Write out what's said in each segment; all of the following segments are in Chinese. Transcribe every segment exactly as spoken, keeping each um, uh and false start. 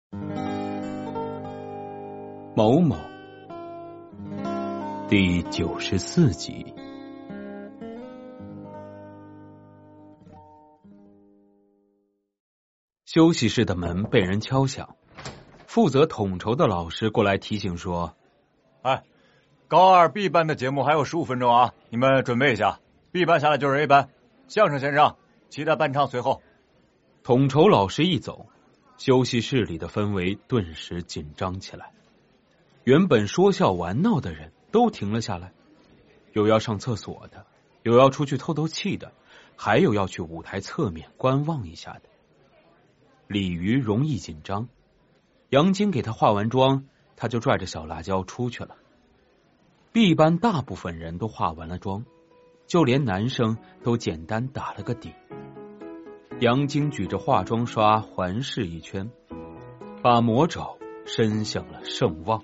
某某第九十四集。休息室的门被人敲响，负责统筹的老师过来提醒说： 哎，高二 B 班的节目还有十五分钟啊，你们准备一下， B 班下来就是 A 班，相声先上，其他伴唱随后。 统筹老师一走，休息室里的氛围顿时紧张起来。原本说笑玩闹的人都停了下来，有要上厕所的，有要出去透透气的，还有要去舞台侧面观望一下的。鲤鱼容易紧张，杨晶给他化完妆，他就拽着小辣椒出去了。B 班大部分人都化完了妆，就连男生都简单打了个底。杨晶举着化妆刷环视一圈，把魔爪伸向了盛旺。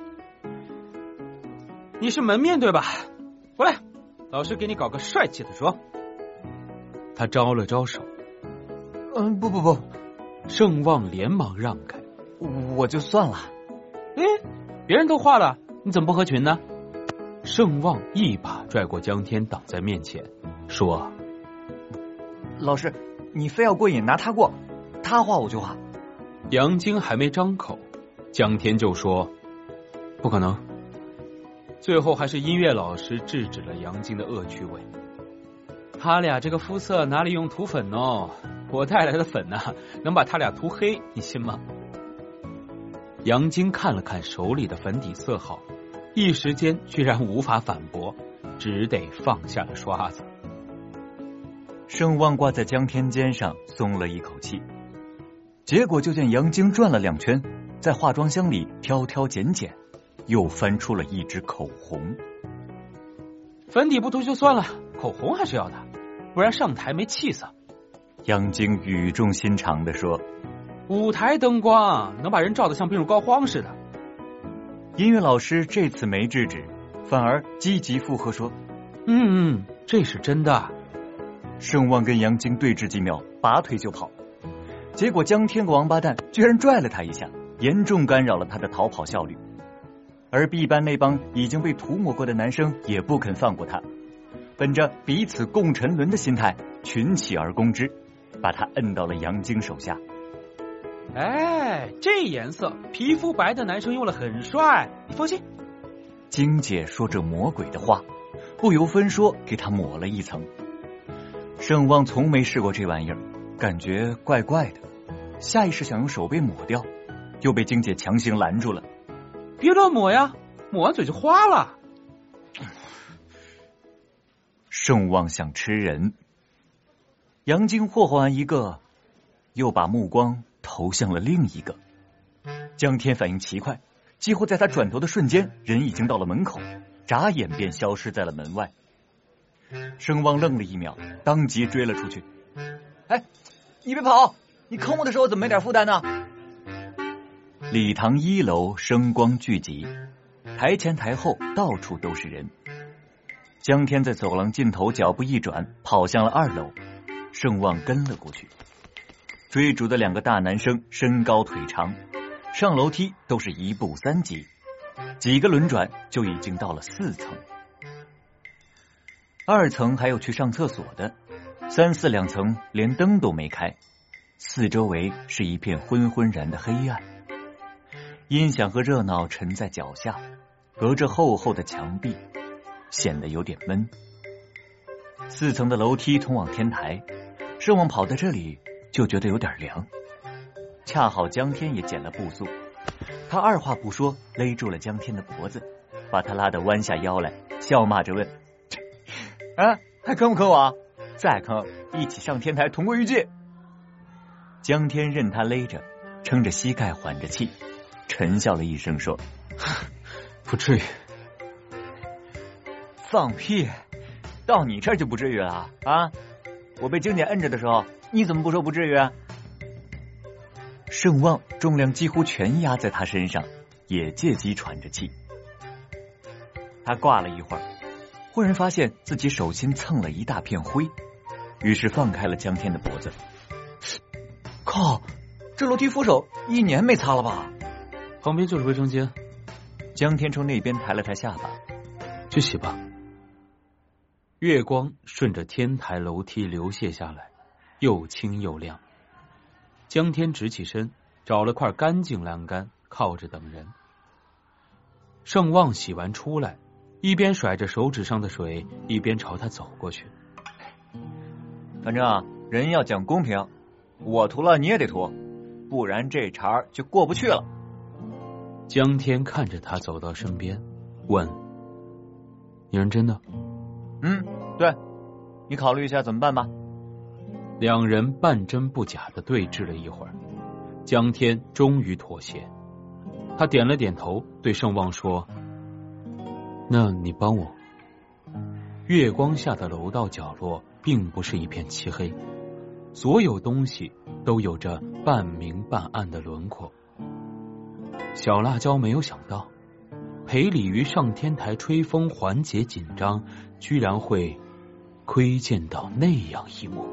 你是门面对吧？过来，老师给你搞个帅气的妆。他招了招手。 嗯，不不不。 盛旺连忙让开。 我就算了。 哎，别人都化了，你怎么不合群呢？盛旺一把拽过江天挡在面前，说： 老师，你非要过瘾拿他过，他画我就画。 杨晶还没张口，江天就说：不可能。最后还是音乐老师制止了杨晶的恶趣味。他俩这个肤色哪里用涂粉哦？我带来的粉呢、啊，能把他俩涂黑，你信吗？杨晶看了看手里的粉底色号，一时间居然无法反驳，只得放下了刷子。 盛旺挂在江天肩上松了一口气，结果就见杨晶转了两圈，在化妆箱里挑挑拣拣，又翻出了一支口红。 粉底不涂就算了，口红还是要的，不然上台没气色。 杨晶语重心长地说： 舞台灯光能把人照得像病入膏肓似的。 音乐老师这次没制止，反而积极附和说： 嗯嗯，这是真的。 盛旺跟杨晶对峙几秒，拔腿就跑，结果江天个王八蛋居然拽了他一下，严重干扰了他的逃跑效率。而 B 班那帮已经被涂抹过的男生也不肯放过他，本着彼此共沉沦的心态，群起而攻之，把他摁到了杨晶手下。 哎，这颜色皮肤白的男生用了很帅，你放心。 晶姐说着魔鬼的话，不由分说给他抹了一层。盛旺从没试过这玩意儿，感觉怪怪的，下意识想用手背抹掉，又被晶姐强行拦住了。 别乱抹呀，抹完嘴就花了。 盛旺想吃人。杨晶霍霍完一个，又把目光投向了另一个。江天反应奇快，几乎在他转头的瞬间，人已经到了门口，眨眼便消失在了门外。盛旺愣了一秒，当即追了出去。 哎，你别跑，你坑我的时候怎么没点负担呢？ 礼堂一楼声光聚集，台前台后到处都是人。江天在走廊尽头脚步一转，跑向了二楼。盛旺跟了过去。追逐的两个大男生身高腿长，上楼梯都是一步三级，几个轮转就已经到了四层。二层还有去上厕所的，三四两层连灯都没开，四周围是一片昏昏然的黑暗。音响和热闹沉在脚下，隔着厚厚的墙壁，显得有点闷。四层的楼梯通往天台，盛旺跑到这里就觉得有点凉。恰好江天也减了步速，他二话不说勒住了江天的脖子，把他拉得弯下腰来，笑骂着问：啊，还坑不坑我啊？再坑，一起上天台同归于尽。江天任他勒着，撑着膝盖缓着气，沉笑了一声说： 不至于。 放屁，到你这儿就不至于了啊？我被晶姐摁着的时候，你怎么不说不至于啊？盛旺重量几乎全压在他身上，也借机喘着气。他挂了一会儿，忽然发现自己手心蹭了一大片灰，于是放开了江天的脖子。靠， 这楼梯扶手一年没擦了吧？ 旁边就是卫生间。 江天冲那边抬了抬下巴， 去洗吧。月光顺着天台楼梯流泻下来，又清又亮。江天直起身，找了块干净栏杆，靠着等人。盛旺洗完出来，一边甩着手指上的水，一边朝他走过去。 反正啊，人要讲公平，我涂了你也得涂，不然这茬就过不去了。 江天看着他走到身边，问：你认真的？ 嗯，对，你考虑一下怎么办吧。 两人半真不假的对峙了一会儿，江天终于妥协。他点了点头，对盛旺说：那你帮我。月光下的楼道角落并不是一片漆黑，所有东西都有着半明半暗的轮廓。小辣椒没有想到，陪鲤鱼上天台吹风缓解紧张，居然会窥见到那样一幕。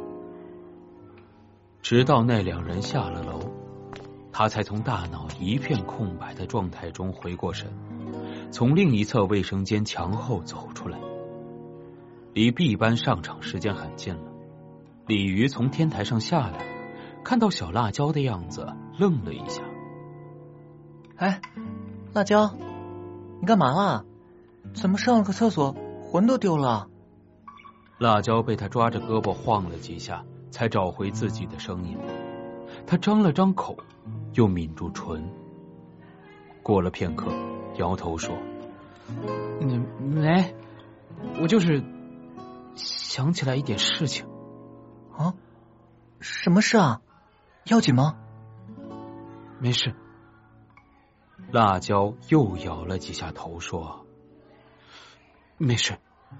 直到那两人下了楼，他才从大脑一片空白的状态中回过神，从另一侧卫生间墙后走出来。离 B 班上场时间很近了，鲤鱼从天台上下来，看到小辣椒的样子，愣了一下。 哎，辣椒，你干嘛啦？怎么上了个厕所魂都丢了？ 辣椒被他抓着胳膊晃了几下，才找回自己的声音。他张了张口，又抿住唇。过了片刻，摇头说：你没，我就是想起来一点事情。 啊？什么事啊？要紧吗？ 没事。辣椒又摇了几下头说：没事。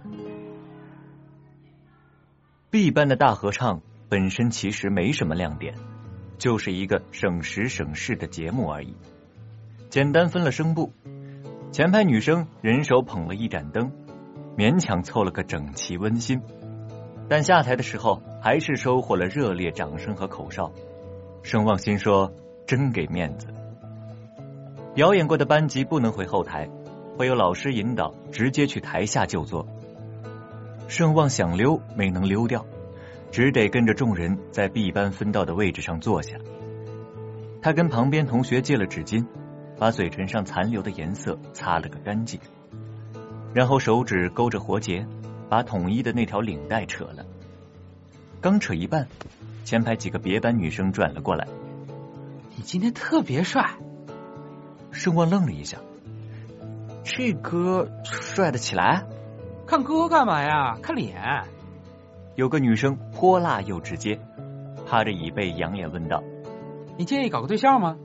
B 班的大合唱本身其实没什么亮点，就是一个省时省事的节目而已。简单分了声部，前排女生人手捧了一盏灯，勉强凑了个整齐温馨，但下台的时候还是收获了热烈掌声和口哨。盛旺心说真给面子。表演过的班级不能回后台，会有老师引导直接去台下就坐。盛旺想溜没能溜掉，只得跟着众人在 B 班分到的位置上坐下。他跟旁边同学借了纸巾，把嘴唇上残留的颜色擦了个干净，然后手指勾着活结，把统一的那条领带扯了。刚扯一半，前排几个别班女生转了过来。 你今天特别帅。 盛旺愣了一下，这歌帅得起来？ 看歌干嘛呀？看脸。 有个女生泼辣又直接，趴着椅背仰脸问道： 你介意搞个对象吗？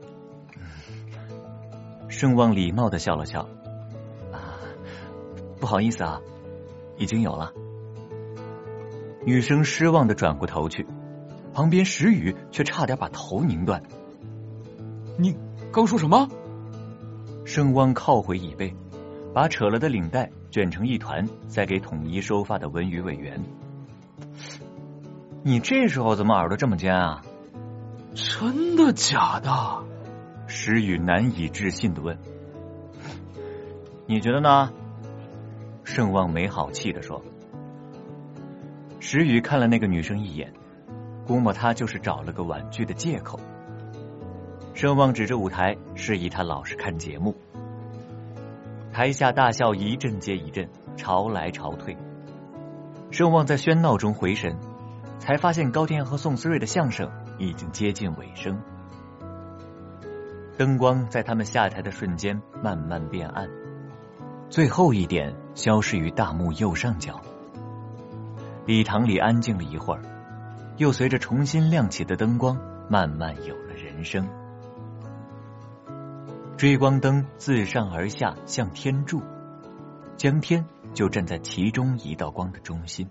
盛旺礼貌的笑了笑，啊，不好意思啊，已经有了。女生失望的转过头去，旁边石宇却差点把头拧断。 你刚说什么？ 盛旺靠回椅背，把扯了的领带卷成一团，再给统一收发的文娱委员。你这时候怎么耳朵这么尖啊？ 真的假的？ 石宇难以置信的问。你觉得呢？盛旺没好气的说。石宇看了那个女生一眼，估摸她就是找了个婉拒的借口。盛旺指着舞台，示意他老实看节目。台下大笑一阵接一阵，潮来潮退。盛旺在喧闹中回神，才发现高天阳和宋思睿的相声已经接近尾声。灯光在他们下台的瞬间慢慢变暗，最后一点消失于大幕右上角。礼堂里安静了一会儿，又随着重新亮起的灯光慢慢有了人声。追光灯自上而下向天柱，江天就站在其中一道光的中心。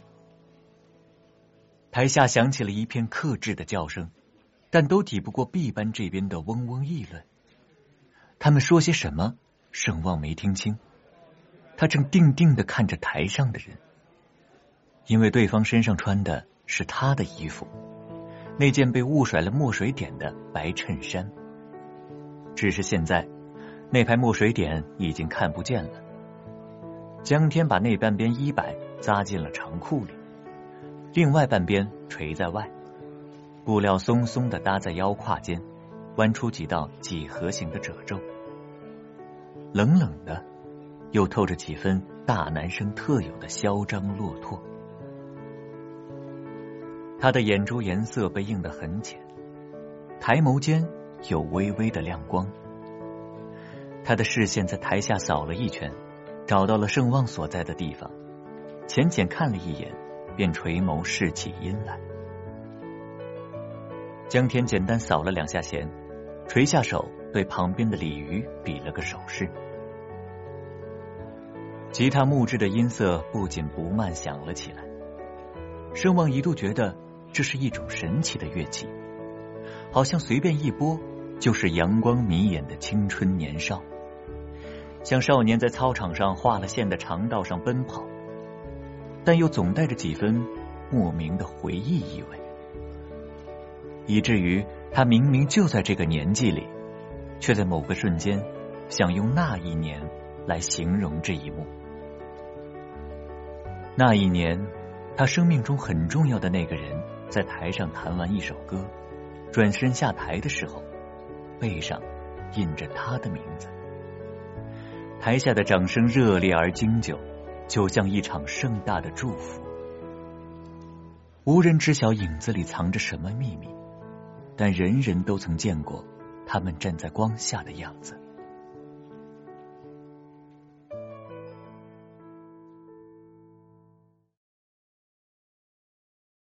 台下响起了一片克制的叫声，但都抵不过 B 班这边的嗡嗡议论。他们说些什么，盛旺没听清，他正定定地看着台上的人，因为对方身上穿的是他的衣服， 那件被误甩了墨水点的白衬衫。只是现在那排墨水点已经看不见了。江天把那半边衣摆扎进了长裤里，另外半边垂在外，布料松松的搭在腰胯间，弯出几道几何形的褶皱，冷冷的，又透着几分大男生特有的嚣张落拓。他的眼珠颜色被映得很浅，抬眸间有微微的亮光。他的视线在台下扫了一圈，找到了盛望所在的地方，浅浅看了一眼，便垂眸视起音来。江天简单扫了两下弦，垂下手对旁边的鲤鱼比了个手势。吉他木质的音色不紧不慢响了起来，盛望一度觉得这是一种神奇的乐器，好像随便一拨就是阳光迷眼的青春年少，像少年在操场上画了线的长道上奔跑，但又总带着几分莫名的回忆意味，以至于他明明就在这个年纪里，却在某个瞬间想用那一年来形容这一幕。那一年，他生命中很重要的那个人在台上弹完一首歌，转身下台的时候，背上印着他的名字。台下的掌声热烈而经久，就像一场盛大的祝福。无人知晓影子里藏着什么秘密，但人人都曾见过他们站在光下的样子。